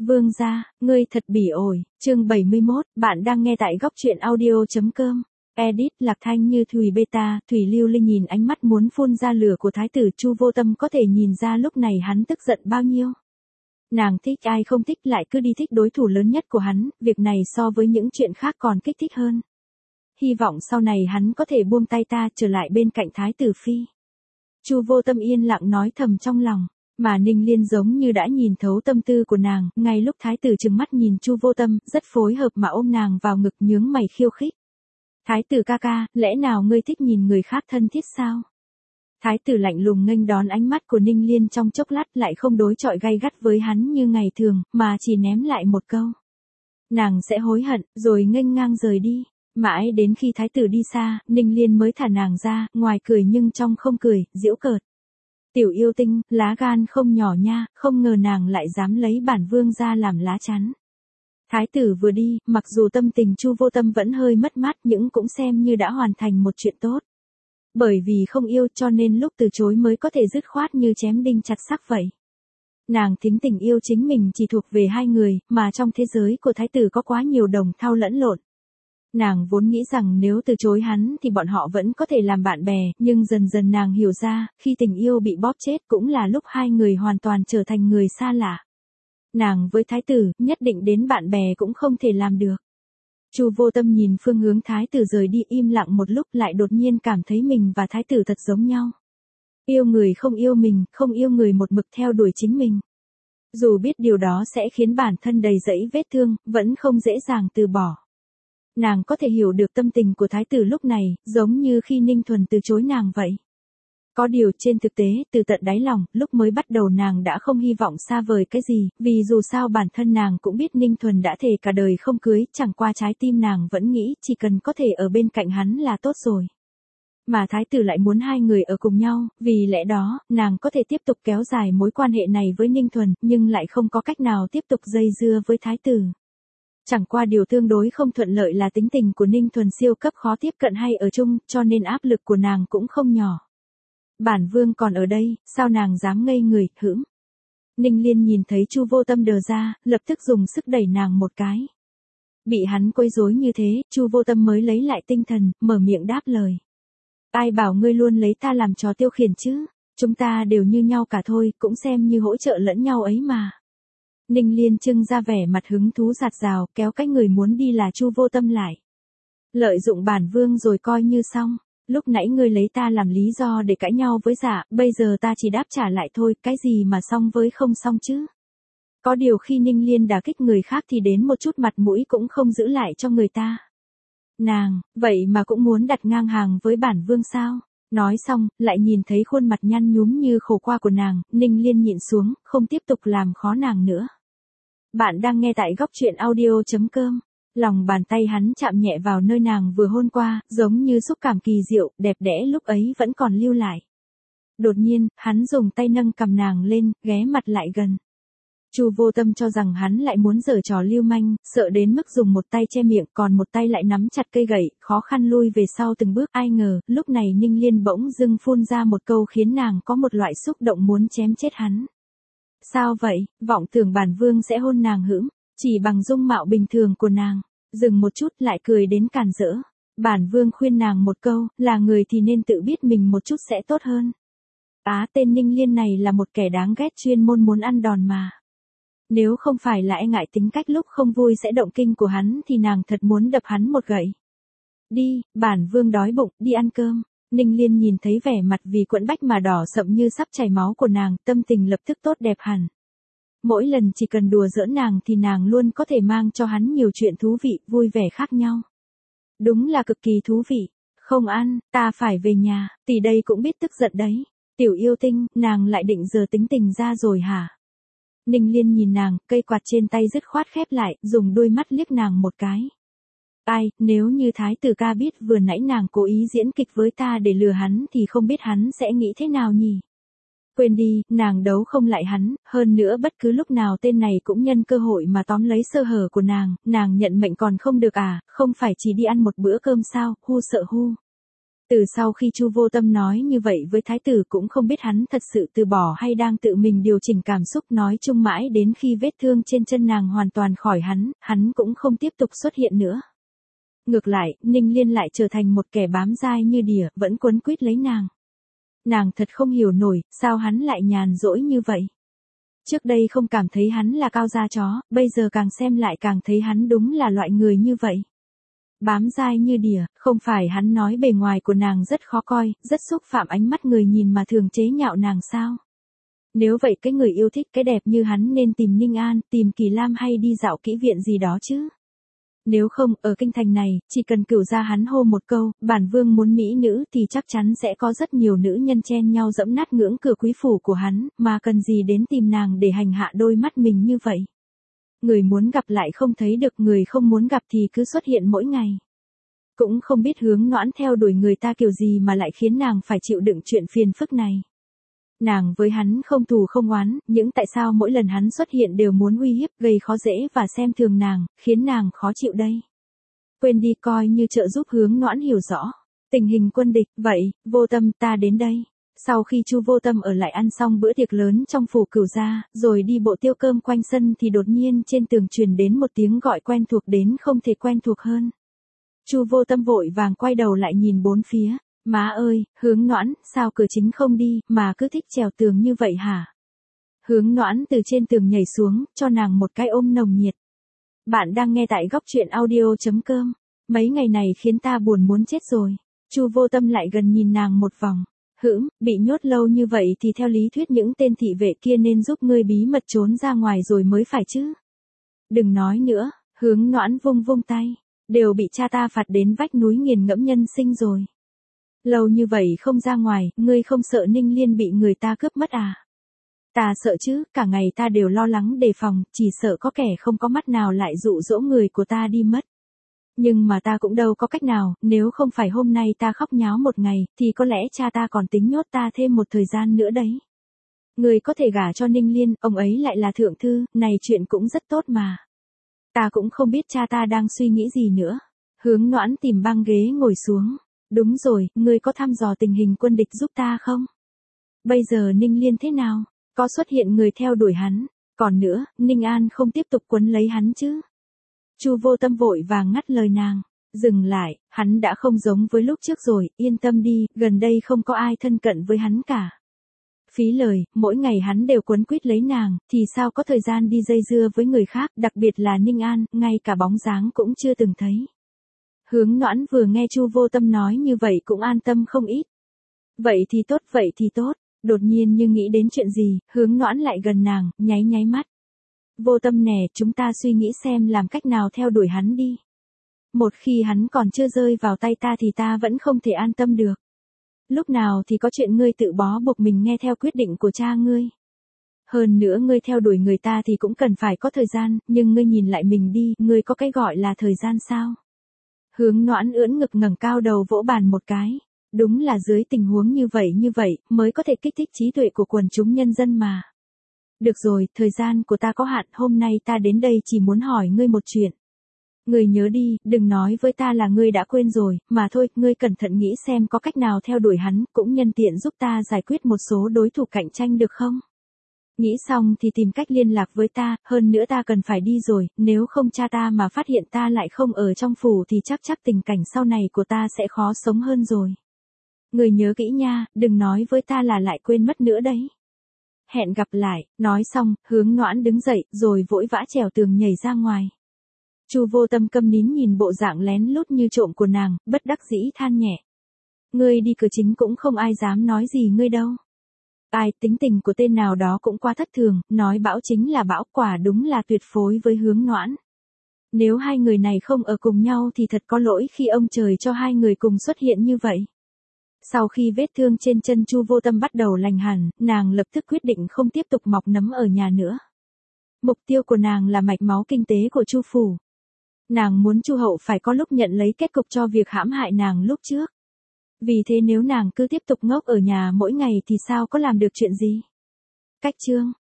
Vương gia, ngươi thật bỉ ổi, chương 71, bạn đang nghe tại góc truyện audio.com. Edit Lạc Thanh như Thùy Beta, Thủy Lưu Linh nhìn ánh mắt muốn phun ra lửa của thái tử Chu Vô Tâm có thể nhìn ra lúc này hắn tức giận bao nhiêu. Nàng thích ai không thích lại cứ đi thích đối thủ lớn nhất của hắn, việc này so với những chuyện khác còn kích thích hơn. Hy vọng sau này hắn có thể buông tay ta trở lại bên cạnh thái tử phi. Chu Vô Tâm yên lặng nói thầm trong lòng. Mà Ninh Liên giống như đã nhìn thấu tâm tư của nàng, ngay lúc thái tử trừng mắt nhìn Chu Vô Tâm, rất phối hợp mà ôm nàng vào ngực nhướng mày khiêu khích. Thái tử ca ca, lẽ nào ngươi thích nhìn người khác thân thiết sao? Thái tử lạnh lùng nghênh đón ánh mắt của Ninh Liên trong chốc lát lại không đối chọi gay gắt với hắn như ngày thường, mà chỉ ném lại một câu. Nàng sẽ hối hận, rồi nghênh ngang rời đi. Mãi đến khi thái tử đi xa, Ninh Liên mới thả nàng ra, ngoài cười nhưng trong không cười, giễu cợt. Tiểu yêu tinh, lá gan không nhỏ nha, không ngờ nàng lại dám lấy bản vương ra làm lá chắn. Thái tử vừa đi, mặc dù tâm tình Chu Vô Tâm vẫn hơi mất mát nhưng cũng xem như đã hoàn thành một chuyện tốt. Bởi vì không yêu cho nên lúc từ chối mới có thể dứt khoát như chém đinh chặt sắt vậy. Nàng thính tình yêu chính mình chỉ thuộc về hai người, mà trong thế giới của thái tử có quá nhiều đồng thau lẫn lộn. Nàng vốn nghĩ rằng nếu từ chối hắn thì bọn họ vẫn có thể làm bạn bè, nhưng dần dần nàng hiểu ra, khi tình yêu bị bóp chết cũng là lúc hai người hoàn toàn trở thành người xa lạ. Nàng với thái tử, nhất định đến bạn bè cũng không thể làm được. Chu Vô Tâm nhìn phương hướng thái tử rời đi im lặng một lúc lại đột nhiên cảm thấy mình và thái tử thật giống nhau. Yêu người không yêu mình, không yêu người một mực theo đuổi chính mình. Dù biết điều đó sẽ khiến bản thân đầy dẫy vết thương, vẫn không dễ dàng từ bỏ. Nàng có thể hiểu được tâm tình của thái tử lúc này, giống như khi Ninh Thuần từ chối nàng vậy. Có điều trên thực tế, từ tận đáy lòng, lúc mới bắt đầu nàng đã không hy vọng xa vời cái gì, vì dù sao bản thân nàng cũng biết Ninh Thuần đã thề cả đời không cưới, chẳng qua trái tim nàng vẫn nghĩ chỉ cần có thể ở bên cạnh hắn là tốt rồi. Mà thái tử lại muốn hai người ở cùng nhau, vì lẽ đó, nàng có thể tiếp tục kéo dài mối quan hệ này với Ninh Thuần, nhưng lại không có cách nào tiếp tục dây dưa với thái tử. Chẳng qua điều tương đối không thuận lợi là tính tình của Ninh Thuần siêu cấp khó tiếp cận hay ở chung, cho nên áp lực của nàng cũng không nhỏ. Bản vương còn ở đây, sao nàng dám ngây người, hững? Ninh Liên nhìn thấy Chu Vô Tâm đờ ra, lập tức dùng sức đẩy nàng một cái. Bị hắn quấy rối như thế, Chu Vô Tâm mới lấy lại tinh thần, mở miệng đáp lời. Ai bảo ngươi luôn lấy ta làm trò tiêu khiển chứ, chúng ta đều như nhau cả thôi, cũng xem như hỗ trợ lẫn nhau ấy mà. Ninh Liên trưng ra vẻ mặt hứng thú giạt rào, kéo cái người muốn đi là Chu Vô Tâm lại. Lợi dụng bản vương rồi coi như xong, lúc nãy ngươi lấy ta làm lý do để cãi nhau với dạ, bây giờ ta chỉ đáp trả lại thôi, cái gì mà xong với không xong chứ. Có điều khi Ninh Liên đả kích người khác thì đến một chút mặt mũi cũng không giữ lại cho người ta. Nàng, vậy mà cũng muốn đặt ngang hàng với bản vương sao? Nói xong, lại nhìn thấy khuôn mặt nhăn nhúm như khổ qua của nàng, Ninh Liên nhịn xuống, không tiếp tục làm khó nàng nữa. Bạn đang nghe tại góc truyện audio.com. Lòng bàn tay hắn chạm nhẹ vào nơi nàng vừa hôn qua, giống như xúc cảm kỳ diệu, đẹp đẽ lúc ấy vẫn còn lưu lại. Đột nhiên, hắn dùng tay nâng cầm nàng lên, ghé mặt lại gần. Chu Vô Tâm cho rằng hắn lại muốn giở trò lưu manh, sợ đến mức dùng một tay che miệng, còn một tay lại nắm chặt cây gậy, khó khăn lui về sau từng bước. Ai ngờ, lúc này Ninh Liên bỗng dưng phun ra một câu khiến nàng có một loại xúc động muốn chém chết hắn. Sao vậy, vọng tưởng bản vương sẽ hôn nàng hững, chỉ bằng dung mạo bình thường của nàng. Dừng một chút lại cười đến càn rỡ. Bản vương khuyên nàng một câu, là người thì nên tự biết mình một chút sẽ tốt hơn. Tên Ninh Liên này là một kẻ đáng ghét chuyên môn muốn ăn đòn mà. Nếu không phải là e ngại tính cách lúc không vui sẽ động kinh của hắn thì nàng thật muốn đập hắn một gậy. Đi, bản vương đói bụng, đi ăn cơm. Ninh Liên nhìn thấy vẻ mặt vì quẫn bách mà đỏ sậm như sắp chảy máu của nàng, tâm tình lập tức tốt đẹp hẳn. Mỗi lần chỉ cần đùa giỡn nàng thì nàng luôn có thể mang cho hắn nhiều chuyện thú vị, vui vẻ khác nhau. Đúng là cực kỳ thú vị. Không ăn, ta phải về nhà, tỷ đây cũng biết tức giận đấy. Tiểu yêu tinh, nàng lại định giờ tính tình ra rồi hả? Ninh Liên nhìn nàng, cây quạt trên tay dứt khoát khép lại, dùng đôi mắt liếc nàng một cái. Nếu như thái tử ca biết vừa nãy nàng cố ý diễn kịch với ta để lừa hắn thì không biết hắn sẽ nghĩ thế nào nhỉ? Quên đi, nàng đấu không lại hắn, hơn nữa bất cứ lúc nào tên này cũng nhân cơ hội mà tóm lấy sơ hở của nàng nhận mệnh còn không được à, không phải chỉ đi ăn một bữa cơm sao, hu sợ hu. Từ sau khi Chu Vô Tâm nói như vậy với thái tử cũng không biết hắn thật sự từ bỏ hay đang tự mình điều chỉnh cảm xúc, nói chung mãi đến khi vết thương trên chân nàng hoàn toàn khỏi hắn cũng không tiếp tục xuất hiện nữa. Ngược lại, Ninh Liên lại trở thành một kẻ bám dai như đỉa, vẫn quấn quýt lấy nàng. Nàng thật không hiểu nổi, sao hắn lại nhàn rỗi như vậy. Trước đây không cảm thấy hắn là cao da chó, bây giờ càng xem lại càng thấy hắn đúng là loại người như vậy. Bám dai như đỉa, không phải hắn nói bề ngoài của nàng rất khó coi, rất xúc phạm ánh mắt người nhìn mà thường chế nhạo nàng sao? Nếu vậy cái người yêu thích cái đẹp như hắn nên tìm Ninh An, tìm Kỳ Lam hay đi dạo kỹ viện gì đó chứ? Nếu không, ở kinh thành này, chỉ cần cửu gia hắn hô một câu, bản vương muốn mỹ nữ thì chắc chắn sẽ có rất nhiều nữ nhân chen nhau dẫm nát ngưỡng cửa quý phủ của hắn, mà cần gì đến tìm nàng để hành hạ đôi mắt mình như vậy. Người muốn gặp lại không thấy được, người không muốn gặp thì cứ xuất hiện mỗi ngày. Cũng không biết Hướng Noãn theo đuổi người ta kiểu gì mà lại khiến nàng phải chịu đựng chuyện phiền phức này. Nàng với hắn không thù không oán, nhưng tại sao mỗi lần hắn xuất hiện đều muốn uy hiếp, gây khó dễ và xem thường nàng, khiến nàng khó chịu đây. Quên đi, coi như trợ giúp Hướng Noãn hiểu rõ tình hình quân địch. Vậy, Vô Tâm, ta đến đây. Sau khi Chu Vô Tâm ở lại ăn xong bữa tiệc lớn trong phủ Cửu gia, rồi đi bộ tiêu cơm quanh sân thì đột nhiên trên tường truyền đến một tiếng gọi quen thuộc đến không thể quen thuộc hơn. Chu Vô Tâm vội vàng quay đầu lại nhìn bốn phía. Má ơi, Hướng Noãn, sao cửa chính không đi, mà cứ thích trèo tường như vậy hả? Hướng Noãn từ trên tường nhảy xuống, cho nàng một cái ôm nồng nhiệt. Bạn đang nghe tại góc truyện audio.com. Mấy ngày này khiến ta buồn muốn chết rồi. Chu Vô Tâm lại gần nhìn nàng một vòng. Bị nhốt lâu như vậy thì theo lý thuyết những tên thị vệ kia nên giúp ngươi bí mật trốn ra ngoài rồi mới phải chứ. Đừng nói nữa, Hướng Noãn vung vung tay. Đều bị cha ta phạt đến vách núi nghiền ngẫm nhân sinh rồi. Lâu như vậy không ra ngoài, ngươi không sợ Ninh Liên bị người ta cướp mất à? Ta sợ chứ, cả ngày ta đều lo lắng đề phòng, chỉ sợ có kẻ không có mắt nào lại dụ dỗ người của ta đi mất. Nhưng mà ta cũng đâu có cách nào, nếu không phải hôm nay ta khóc nháo một ngày, thì có lẽ cha ta còn tính nhốt ta thêm một thời gian nữa đấy. Ngươi có thể gả cho Ninh Liên, ông ấy lại là thượng thư, này chuyện cũng rất tốt mà. Ta cũng không biết cha ta đang suy nghĩ gì nữa. Hướng Noãn tìm băng ghế ngồi xuống. Đúng rồi, ngươi có thăm dò tình hình quân địch giúp ta không? Bây giờ Ninh Liên thế nào? Có xuất hiện người theo đuổi hắn? Còn nữa, Ninh An không tiếp tục quấn lấy hắn chứ? Chu Vô Tâm vội vàng ngắt lời nàng. Dừng lại, hắn đã không giống với lúc trước rồi, yên tâm đi, gần đây không có ai thân cận với hắn cả. Phí lời, mỗi ngày hắn đều quấn quýt lấy nàng, thì sao có thời gian đi dây dưa với người khác, đặc biệt là Ninh An, ngay cả bóng dáng cũng chưa từng thấy. Hướng Noãn vừa nghe Chu Vô Tâm nói như vậy cũng an tâm không ít. Vậy thì tốt. Đột nhiên như nghĩ đến chuyện gì, Hướng Noãn lại gần nàng, nháy mắt. Vô Tâm nè, chúng ta suy nghĩ xem làm cách nào theo đuổi hắn đi. Một khi hắn còn chưa rơi vào tay ta thì ta vẫn không thể an tâm được. Lúc nào thì có chuyện ngươi tự bó buộc mình nghe theo quyết định của cha ngươi. Hơn nữa ngươi theo đuổi người ta thì cũng cần phải có thời gian, nhưng ngươi nhìn lại mình đi, ngươi có cái gọi là thời gian sao? Hướng Noãn ưỡn ngực ngẩng cao đầu vỗ bàn một cái. Đúng là dưới tình huống như vậy, mới có thể kích thích trí tuệ của quần chúng nhân dân mà. Được rồi, thời gian của ta có hạn, hôm nay ta đến đây chỉ muốn hỏi ngươi một chuyện. Ngươi nhớ đi, đừng nói với ta là ngươi đã quên rồi, mà thôi, ngươi cẩn thận nghĩ xem có cách nào theo đuổi hắn, cũng nhân tiện giúp ta giải quyết một số đối thủ cạnh tranh được không? Nghĩ xong thì tìm cách liên lạc với ta, hơn nữa ta cần phải đi rồi, nếu không cha ta mà phát hiện ta lại không ở trong phủ thì chắc tình cảnh sau này của ta sẽ khó sống hơn rồi. Người nhớ kỹ nha, đừng nói với ta là lại quên mất nữa đấy. Hẹn gặp lại, nói xong, Hướng Noãn đứng dậy, rồi vội vã trèo tường nhảy ra ngoài. Chu Vô Tâm câm nín nhìn bộ dạng lén lút như trộm của nàng, bất đắc dĩ than nhẹ. Ngươi đi cửa chính cũng không ai dám nói gì ngươi đâu. Ai, tính tình của tên nào đó cũng quá thất thường, nói bão chính là bão, quả đúng là tuyệt phối với Hướng Noãn. Nếu hai người này không ở cùng nhau thì thật có lỗi khi ông trời cho hai người cùng xuất hiện như vậy. Sau khi vết thương trên chân Chu Vô Tâm bắt đầu lành hẳn, nàng lập tức quyết định không tiếp tục mọc nấm ở nhà nữa. Mục tiêu của nàng là mạch máu kinh tế của Chu phủ. Nàng muốn Chu hậu phải có lúc nhận lấy kết cục cho việc hãm hại nàng lúc trước. Vì thế nếu nàng cứ tiếp tục ngốc ở nhà mỗi ngày thì sao có làm được chuyện gì? Cách chương